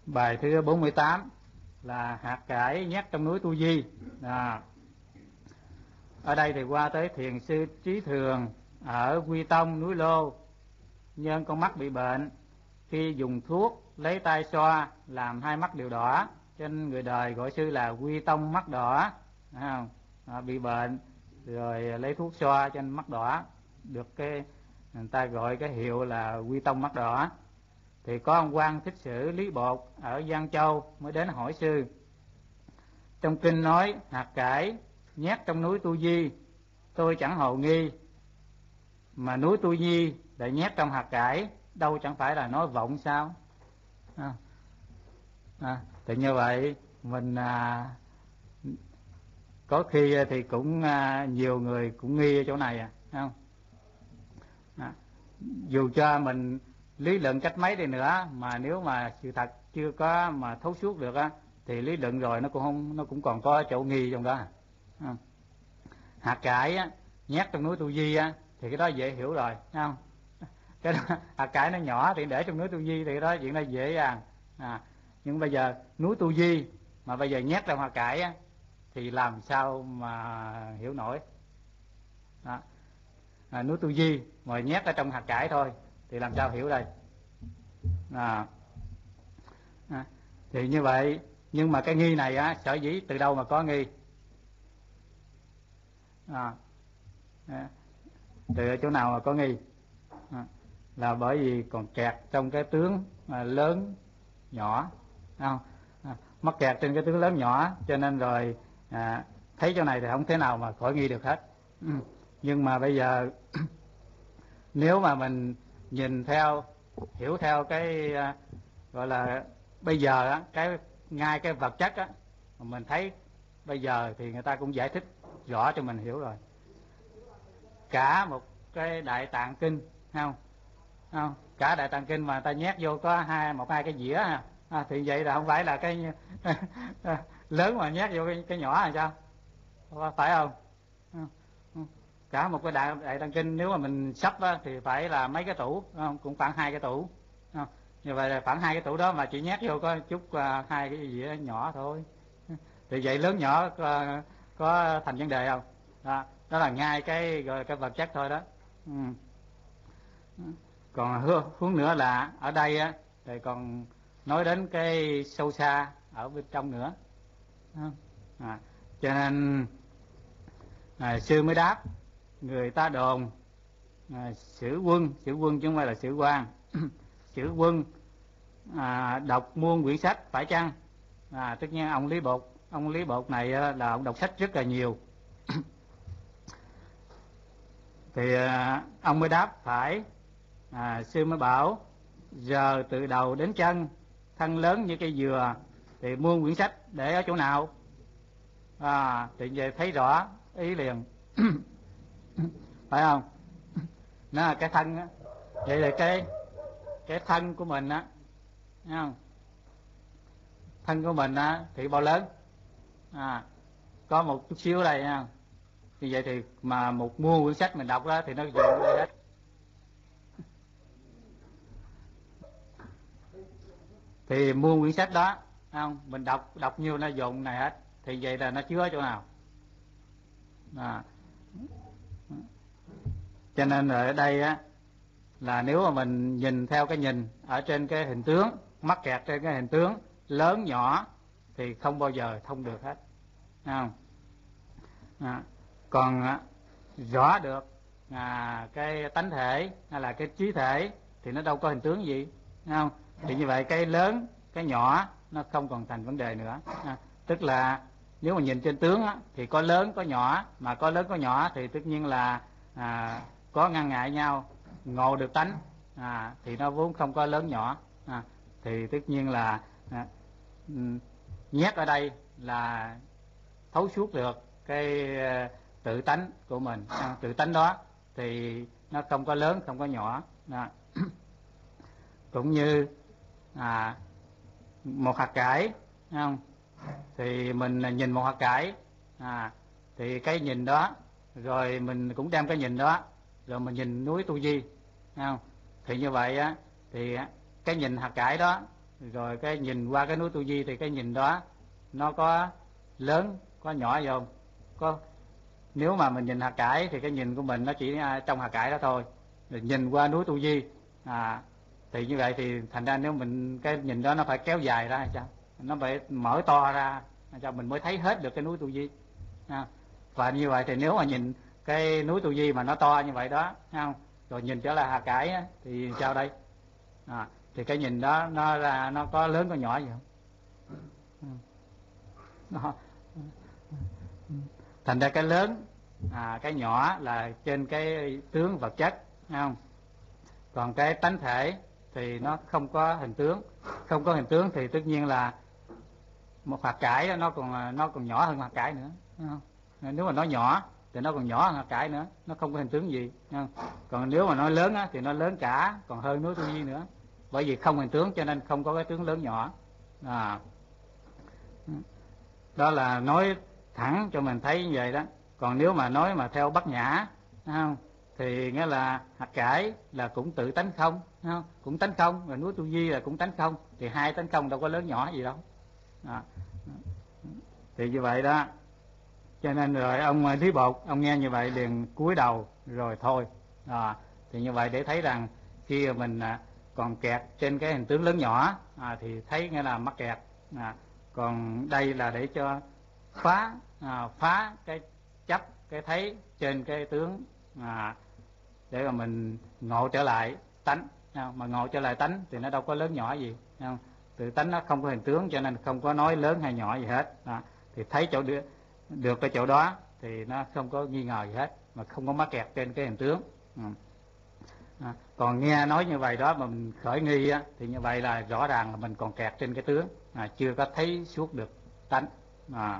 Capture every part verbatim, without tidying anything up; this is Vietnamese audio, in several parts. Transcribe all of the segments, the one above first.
Bài thứ bốn mươi tám là hạt cải nhét trong núi Tu Di. À, ở đây thì qua tới thiền sư Trí Thường ở Quy Tông núi Lô. Nhân con mắt bị bệnh, khi dùng thuốc lấy tay xoa làm hai mắt đều đỏ, cho nên người đời gọi sư là Quy Tông mắt đỏ. À, à, bị bệnh rồi lấy thuốc xoa cho nên mắt đỏ, được cái người ta gọi cái hiệu là Quy Tông mắt đỏ. Thì có ông Quan Thích Sử Lý Bột ở Giang Châu mới đến hỏi sư. Trong kinh nói hạt cải nhét trong núi Tu Di, tôi chẳng hồ nghi, mà núi Tu Di lại nhét trong hạt cải, đâu chẳng phải là nói vọng sao? À, à, thì như vậy mình à, có khi thì cũng à, nhiều người cũng nghi ở chỗ này, à, không? À, dù cho mình lý luận cách mấy đi nữa, mà nếu mà sự thật chưa có mà thấu suốt được á, thì lý luận rồi nó cũng không, nó cũng còn có chỗ nghi trong đó. À, hạt cải á, nhét trong núi Tu Di á, thì cái đó dễ hiểu rồi, không? Cái đó, hạt cải nó nhỏ thì để trong núi Tu Di thì cái đó chuyện đó dễ dàng. À, nhưng bây giờ núi Tu Di mà bây giờ nhét trong hạt cải á, thì làm sao mà hiểu nổi? Đó. À, núi Tu Di mà nhét ở trong hạt cải thôi thì làm sao hiểu đây? À, à, thì như vậy, nhưng mà cái nghi này á, sở dĩ từ đâu mà có nghi? À, à, từ chỗ nào mà có nghi? À, là bởi vì còn kẹt trong cái tướng à, lớn nhỏ, không? À, mắc kẹt trên cái tướng lớn nhỏ, cho nên rồi à, thấy chỗ này thì không thể nào mà khỏi nghi được hết. Ừ. Nhưng mà bây giờ nếu mà mình nhìn theo, hiểu theo cái à, gọi là bây giờ á, cái ngay cái vật chất á, mình thấy bây giờ thì người ta cũng giải thích rõ cho mình hiểu rồi. Cả một cái đại tạng kinh, không? Không, cả đại tạng kinh mà ta nhét vô có hai một hai cái dĩa, à, thì vậy là không phải là cái lớn mà nhét vô cái, cái nhỏ là sao? Phải không? Cả một cái đại, đại tạng kinh nếu mà mình sắp á, thì phải là mấy cái tủ, không? Cũng khoảng hai cái tủ, không? Như vậy là khoảng hai cái tủ đó mà chỉ nhét vô có chút uh, hai cái dĩa nhỏ thôi, thì vậy lớn nhỏ có, có thành vấn đề không? Đó, đó là ngay cái gọi cái vật chất thôi đó. Ừ. Còn hướng nữa là ở đây á, thì còn nói đến cái sâu xa ở bên trong nữa. À, cho nên à, sư mới đáp, người ta đồn à, sử quân, sử quân chứ không phải là sử quan, sử quân à, đọc muôn quyển sách phải chăng? À, tất nhiên ông Lý Bột, ông Lý Bột này là ông đọc sách rất là nhiều. Thì à, ông mới đáp phải. À, sư mới bảo giờ từ đầu đến chân thân lớn như cây dừa thì muôn quyển sách để ở chỗ nào? À, thì về thấy rõ ý liền. Phải không? Nó là cái thân á, vậy là cái cái thân của mình á, thấy không? Thân của mình á thì bao lớn? À, có một chút xíu ở đây nha. Như vậy thì mà một muôn quyển sách mình đọc đó thì nó dồn đây hết. Thì muôn quyển sách đó, không? Mình đọc đọc nhiêu nó dồn này hết. Thì vậy là nó chứa ở chỗ nào? À, cho nên ở đây á, là nếu mà mình nhìn theo cái nhìn ở trên cái hình tướng, mắc kẹt trên cái hình tướng lớn nhỏ thì không bao giờ thông được hết, không? À, còn à, rõ được à, cái tánh thể hay là cái trí thể thì nó đâu có hình tướng gì, không? Thì như vậy cái lớn cái nhỏ nó không còn thành vấn đề nữa. À, tức là nếu mà nhìn trên tướng á, thì có lớn có nhỏ, mà có lớn có nhỏ thì tất nhiên là à, có ngăn ngại nhau, ngộ được tánh à, thì nó vốn không có lớn nhỏ. À, thì tất nhiên là à, nhét ở đây là thấu suốt được cái tự tánh của mình. À, tự tánh đó thì nó không có lớn không có nhỏ. À, cũng như à, một hạt cải, không? Thì mình nhìn một hạt cải, à, thì cái nhìn đó rồi mình cũng đem cái nhìn đó rồi mình nhìn núi Tu Di, không? Thì như vậy á, thì cái nhìn hạt cải đó rồi cái nhìn qua cái núi Tu Di thì cái nhìn đó nó có lớn có nhỏ gì không? Có. Nếu mà mình nhìn hạt cải thì cái nhìn của mình nó chỉ trong hạt cải đó thôi. Rồi nhìn qua núi Tu Di à, thì như vậy thì thành ra nếu mình cái nhìn đó nó phải kéo dài ra hay sao? Nó phải mở to ra cho mình mới thấy hết được cái núi Tu Di. À, và như vậy thì nếu mà nhìn cái núi Tu Di mà nó to như vậy đó, thấy không? Rồi nhìn trở lại hạt cải á, thì sao đây? À, thì cái nhìn đó nó là nó có lớn có nhỏ gì không? Đó. Thành ra cái lớn à, cái nhỏ là trên cái tướng vật chất, thấy không? Còn cái tánh thể thì nó không có hình tướng. Không có hình tướng thì tất nhiên là một hạt cải đó, nó còn nó còn nhỏ hơn hạt cải nữa, thấy không? Nếu mà nó nhỏ thì nó còn nhỏ hơn hạt cải nữa, nó không có hình tướng gì, thấy không? Còn nếu mà nó lớn á, thì nó lớn cả, còn hơn núi Tu Di nữa. Bởi vì không hình tướng cho nên không có cái tướng lớn nhỏ. À, đó là nói thẳng cho mình thấy như vậy đó. Còn nếu mà nói mà theo Bát Nhã, thấy không? Thì nghĩa là hạt cải là cũng tự tánh không, thấy không? Cũng tánh không, rồi núi Tu Di là cũng tánh không, thì hai tánh không đâu có lớn nhỏ gì đâu. À, thì như vậy đó. Cho nên rồi ông Lý Bột, ông nghe như vậy liền cúi đầu rồi thôi. À, thì như vậy để thấy rằng khi mình còn kẹt trên cái hình tướng lớn nhỏ à, thì thấy nghĩa là mắc kẹt. À, còn đây là để cho phá à, phá cái chấp cái thấy trên cái tướng à, để mà mình ngộ trở lại tánh. Mà ngộ trở lại tánh thì nó đâu có lớn nhỏ gì, không? Tự tánh nó không có hình tướng cho nên không có nói lớn hay nhỏ gì hết. À, thì thấy chỗ được, được cái chỗ đó thì nó không có nghi ngờ gì hết, mà không có mắc kẹt trên cái hình tướng. Ừ. À, còn nghe nói như vậy đó mà mình khởi nghi á, thì như vậy là rõ ràng là mình còn kẹt trên cái tướng, à, chưa có thấy suốt được tánh. À.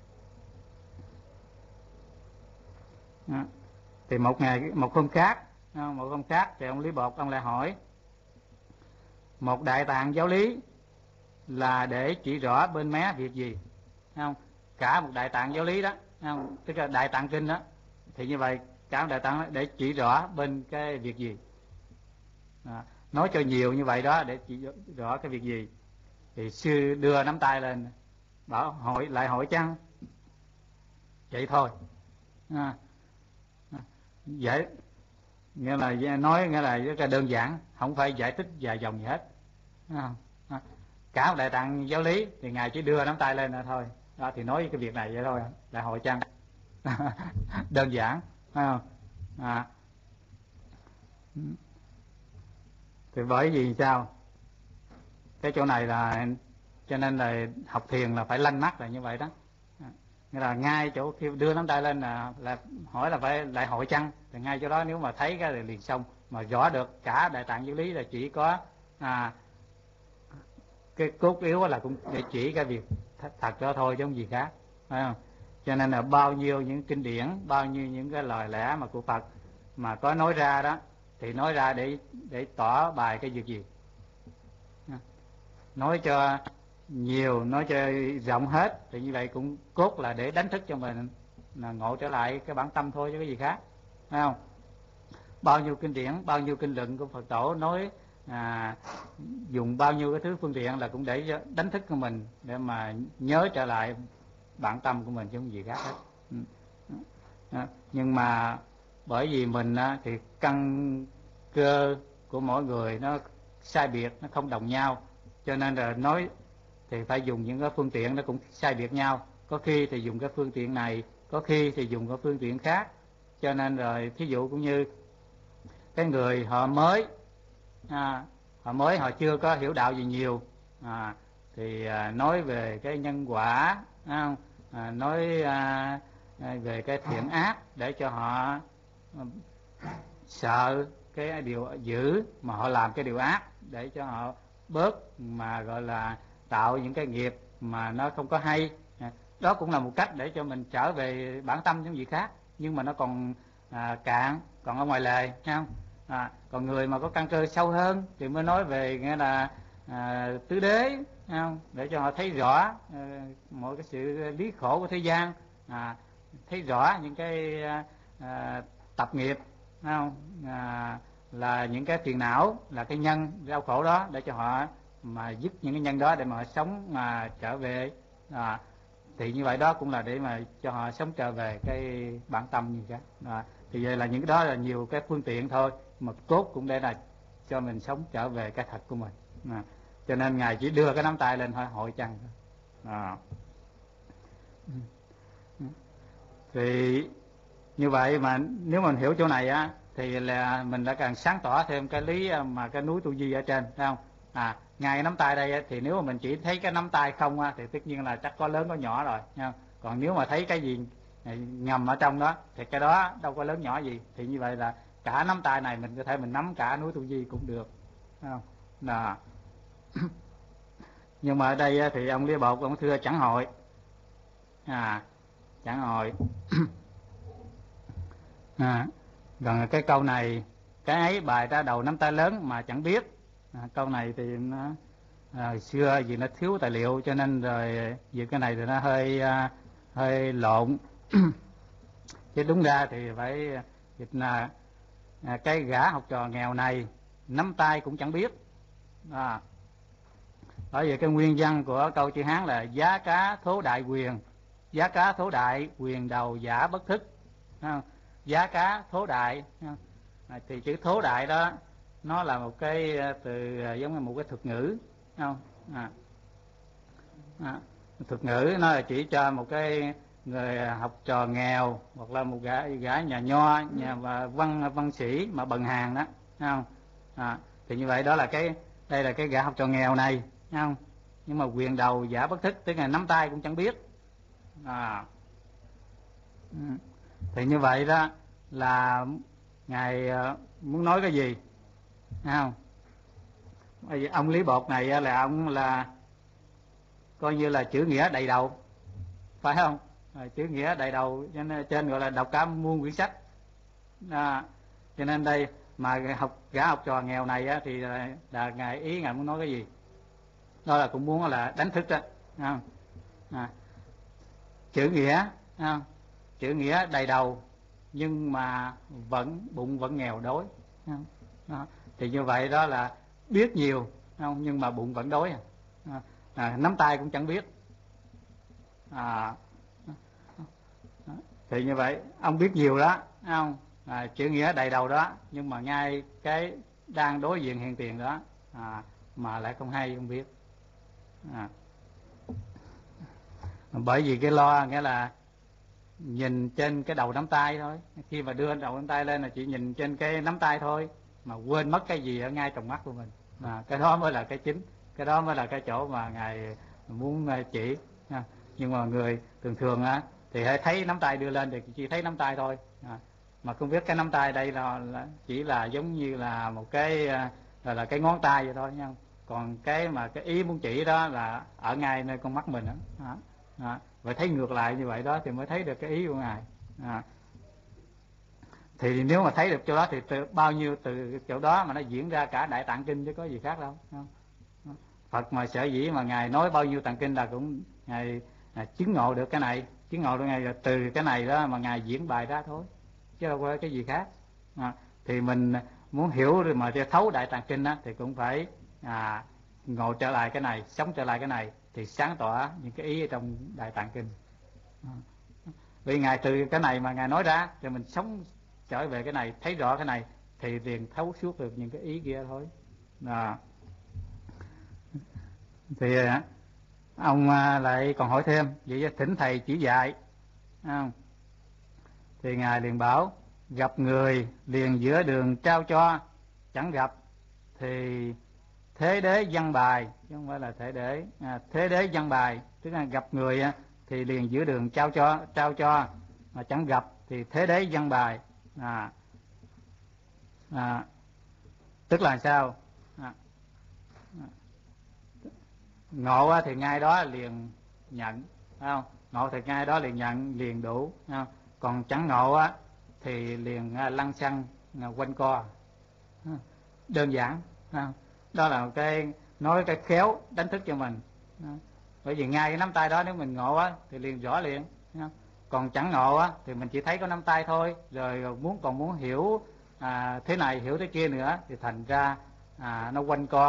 À. Thì một ngày một hôm khác, một hôm khác thì ông Lý Bột ông lại hỏi: một đại tạng giáo lý là để chỉ rõ bên mé việc gì? Không? Cả một đại tạng giáo lý đó, không? Tức là đại tạng kinh đó, thì như vậy cả một đại tạng để chỉ rõ bên cái việc gì? À, nói cho nhiều như vậy đó để chỉ rõ cái việc gì? Thì sư đưa nắm tay lên bảo hỏi lại hỏi chăng? Vậy thôi. À, vậy nghĩa là nói nghĩa là rất là đơn giản, không phải giải thích dài dòng gì hết. À, à, cả một đại tạng giáo lý thì ngài chỉ đưa nắm tay lên là thôi. Đó thì nói cái việc này vậy thôi, đại hội chăng? Đơn giản, phải không? À, thì bởi vì sao? Cái chỗ này là cho nên là học thiền là phải lanh mắt là như vậy đó. À, nghĩa là ngay chỗ khi đưa nắm tay lên là, là hỏi là phải đại hội chăng, thì ngay chỗ đó nếu mà thấy cái liền xong, mà rõ được cả đại tạng giáo lý là chỉ có à, cái cốt yếu là cũng để chỉ cái việc thật đó thôi chứ không gì khác, phải không? Cho nên là bao nhiêu những kinh điển, bao nhiêu những cái lời lẽ mà của Phật mà có nói ra đó thì nói ra để để tỏ bài cái việc gì, nói cho nhiều, nói cho rộng hết, thì như vậy cũng cốt là để đánh thức cho mình là ngộ trở lại cái bản tâm thôi chứ cái gì khác, phải không? Bao nhiêu kinh điển, bao nhiêu kinh luận của Phật tổ nói à, dùng bao nhiêu cái thứ phương tiện là cũng để đánh thức của mình để mà nhớ trở lại bản tâm của mình chứ không gì khác hết. À, nhưng mà bởi vì mình á, thì căn cơ của mỗi người nó sai biệt, nó không đồng nhau, cho nên là nói thì phải dùng những cái phương tiện nó cũng sai biệt nhau. Có khi thì dùng cái phương tiện này, có khi thì dùng cái phương tiện khác. Cho nên rồi thí dụ cũng như cái người họ mới à, họ mới họ chưa có hiểu đạo gì nhiều à, thì à, nói về cái nhân quả à, à, nói à, về cái thiện ác để cho họ à, sợ cái điều dữ mà họ làm cái điều ác, để cho họ bớt mà gọi là tạo những cái nghiệp mà nó không có hay. À, đó cũng là một cách để cho mình trở về bản tâm những gì khác, nhưng mà nó còn à, cạn, còn ở ngoài lề, thấy không? À, còn người mà có căn cơ sâu hơn thì mới nói về nghĩa là à, tứ đế, không? Để cho họ thấy rõ à, mọi cái sự lý khổ của thế gian, à, thấy rõ những cái à, tập nghiệp, không? À, là những cái phiền não, là cái nhân đau khổ đó, để cho họ mà dứt những cái nhân đó để mà họ sống mà trở về, à, thì như vậy đó cũng là để mà cho họ sống trở về cái bản tâm như vậy. À, thì vậy là những cái đó là nhiều cái phương tiện thôi, mà cốt cũng để là cho mình sống trở về cái thật của mình. À, cho nên Ngài chỉ đưa cái nắm tay lên thôi, hội chân thôi. À. Thì như vậy mà nếu mình hiểu chỗ này á thì là mình đã càng sáng tỏ thêm cái lý mà cái núi Tu Di ở trên, thấy không? À, ngay nắm tay đây á, thì nếu mà mình chỉ thấy cái nắm tay không á, thì tất nhiên là chắc có lớn có nhỏ rồi nha. Còn nếu mà thấy cái gì ngầm ở trong đó thì cái đó đâu có lớn nhỏ gì, thì như vậy là cả nắm tay này mình có thể mình nắm cả núi Tu Di cũng được, thấy không? Đó. Nhưng mà ở đây thì ông Lý Bột ông thưa chẳng hội, à, chẳng hội. À, còn cái câu này cái ấy bài ra đầu nắm tay lớn mà chẳng biết, à, câu này thì nó à, xưa vì nó thiếu tài liệu cho nên rồi vì cái này thì nó hơi à, hơi lộn. Chứ đúng ra thì phải dịch là à, cái gã học trò nghèo này nắm tay cũng chẳng biết. À, bởi vì cái nguyên văn của câu chữ Hán là giá cá thố đại quyền, giá cá thố đại quyền đầu giả bất thức. À, giá cá thố đại, à, thì chữ thố đại đó nó là một cái từ giống như một cái thuật ngữ, không? À, à, thuật ngữ nó là chỉ cho một cái người học trò nghèo hoặc là một gã gã nhà nho, nhà và văn văn sĩ mà bần hàn đó, không? À, thì như vậy đó là cái đây là cái gã học trò nghèo này, không? Nhưng mà quyền đầu giả bất thức, tức là nắm tay cũng chẳng biết. À, thì như vậy đó là Ngài muốn nói cái gì, không? Bởi vì ông Lý Bột này là ông là coi như là chữ nghĩa đầy đầu, phải không? À, chữ nghĩa đầy đầu cho nên trên gọi là đọc cả muôn quyển sách. À, cho nên đây mà học gã học trò nghèo này á, thì là, là ngài ý ngài muốn nói cái gì? Đó là cũng muốn là đánh thức đó, không? À, chữ nghĩa, không? Chữ nghĩa đầy đầu nhưng mà vẫn bụng vẫn nghèo đói, không? Đó. Thì như vậy đó là biết nhiều, không? Nhưng mà bụng vẫn đói. À, à, nắm tay cũng chẳng biết. À, thì như vậy ông biết nhiều đó, không? À, chữ nghĩa đầy đầu đó nhưng mà ngay cái đang đối diện hiện tiền đó à, mà lại không hay không biết. À, bởi vì cái lo nghĩa là nhìn trên cái đầu nắm tay thôi, khi mà đưa đầu nắm tay lên là chỉ nhìn trên cái nắm tay thôi mà quên mất cái gì ở ngay trong mắt của mình. À, cái đó mới là cái chính, cái đó mới là cái chỗ mà ngài muốn chỉ. À, nhưng mà người thường thường á thì hãy thấy nắm tay đưa lên thì chỉ thấy nắm tay thôi, à, mà không biết cái nắm tay đây là, là chỉ là giống như là một cái là, là cái ngón tay vậy thôi nha. Còn cái mà cái ý muốn chỉ đó là ở ngay nơi con mắt mình đó. À, à, vậy thấy ngược lại như vậy đó thì mới thấy được cái ý của ngài. À, thì nếu mà thấy được chỗ đó thì từ, bao nhiêu từ chỗ đó mà nó diễn ra cả Đại Tạng Kinh chứ có gì khác đâu. Phật mà sở dĩ mà ngài nói bao nhiêu tạng kinh là cũng ngài à, chứng ngộ được cái này, chứng ngộ được ngài là từ cái này đó mà ngài diễn bài ra thôi, chứ đâu có cái gì khác. À, thì mình muốn hiểu rồi mà thấu Đại Tạng Kinh á, thì cũng phải à, ngộ trở lại cái này, sống trở lại cái này thì sáng tỏ những cái ý ở trong Đại Tạng Kinh. À, vì ngài từ cái này mà ngài nói ra thì mình sống trở về cái này, thấy rõ cái này thì liền thấu suốt được những cái ý kia thôi. À, thì ông lại còn hỏi thêm vậy thỉnh thầy chỉ dạy. À, thì ngài liền bảo gặp người liền giữa đường trao cho, chẳng gặp thì thế đế văn bài, chứ không phải là thể đế. À, thế đế văn bài tức là gặp người thì liền giữa đường trao cho, trao cho mà chẳng gặp thì thế đế văn bài. À, à, tức là sao? À, ngộ thì ngay đó liền nhận, phải không? Ngộ thì ngay đó liền nhận liền đủ, phải không? Còn chẳng ngộ á thì liền lăng xăng quanh co, đơn giản, phải không? Đó là cái nói cái khéo đánh thức cho mình. Bởi vì ngay cái nắm tay đó nếu mình ngộ á thì liền rõ liền, phải không? Còn chẳng ngộ á thì mình chỉ thấy có nắm tay thôi, rồi muốn còn muốn hiểu à, thế này hiểu thế kia nữa thì thành ra à, nó quanh co,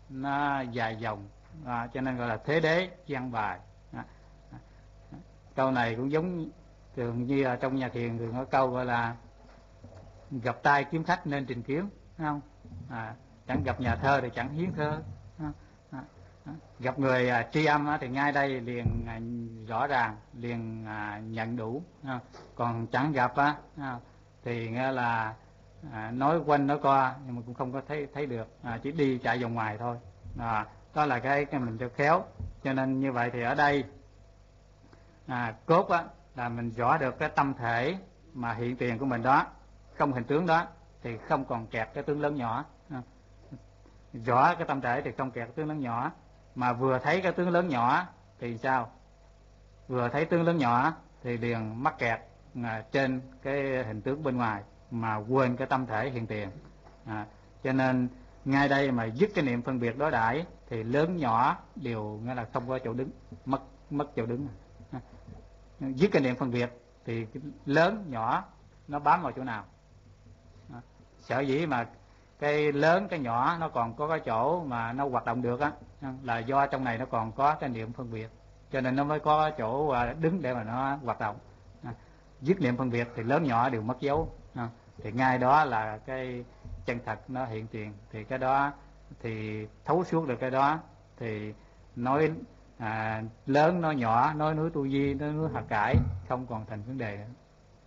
nó dài dòng, à, cho nên gọi là thế đế văn bài. À, à, câu này cũng giống thường như là trong nhà thiền thường có câu gọi là gặp tai kiếm khách nên trình kiếm, thấy không? À, chẳng gặp nhà thơ thì chẳng hiến thơ. À, à, à, gặp người à, tri âm á, thì ngay đây liền à, rõ ràng liền à, nhận đủ. À, còn chẳng gặp á, à, thì nghe là à, nói quanh nói qua nhưng mà cũng không có thấy thấy được, à, chỉ đi chạy vòng ngoài thôi. À, đó là cái cái mình cho khéo. Cho nên như vậy thì ở đây à, cốt á là mình rõ được cái tâm thể mà hiện tiền của mình đó, không hình tướng đó thì không còn kẹt cái tướng lớn nhỏ. À, rõ cái tâm thể thì không kẹt cái tướng lớn nhỏ, mà vừa thấy cái tướng lớn nhỏ thì sao? Vừa thấy tướng lớn nhỏ thì liền mắc kẹt à, trên cái hình tướng bên ngoài mà quên cái tâm thể hiện tiền. À, cho nên ngay đây mà dứt cái niệm phân biệt đối đãi thì lớn nhỏ đều nghĩa là không có chỗ đứng, mất mất chỗ đứng. À, dứt cái niệm phân biệt thì cái lớn nhỏ nó bám vào chỗ nào? À, sở dĩ mà cái lớn cái nhỏ nó còn có cái chỗ mà nó hoạt động được á, là do trong này nó còn có cái niệm phân biệt, cho nên nó mới có chỗ đứng để mà nó hoạt động. À, dứt niệm phân biệt thì lớn nhỏ đều mất dấu. À, thì ngay đó là cái chân thật nó hiện tiền, thì cái đó thì thấu suốt được cái đó thì nói à, lớn nói nhỏ, nói núi tu di, nói núi Hà Cải không còn thành vấn đề nữa.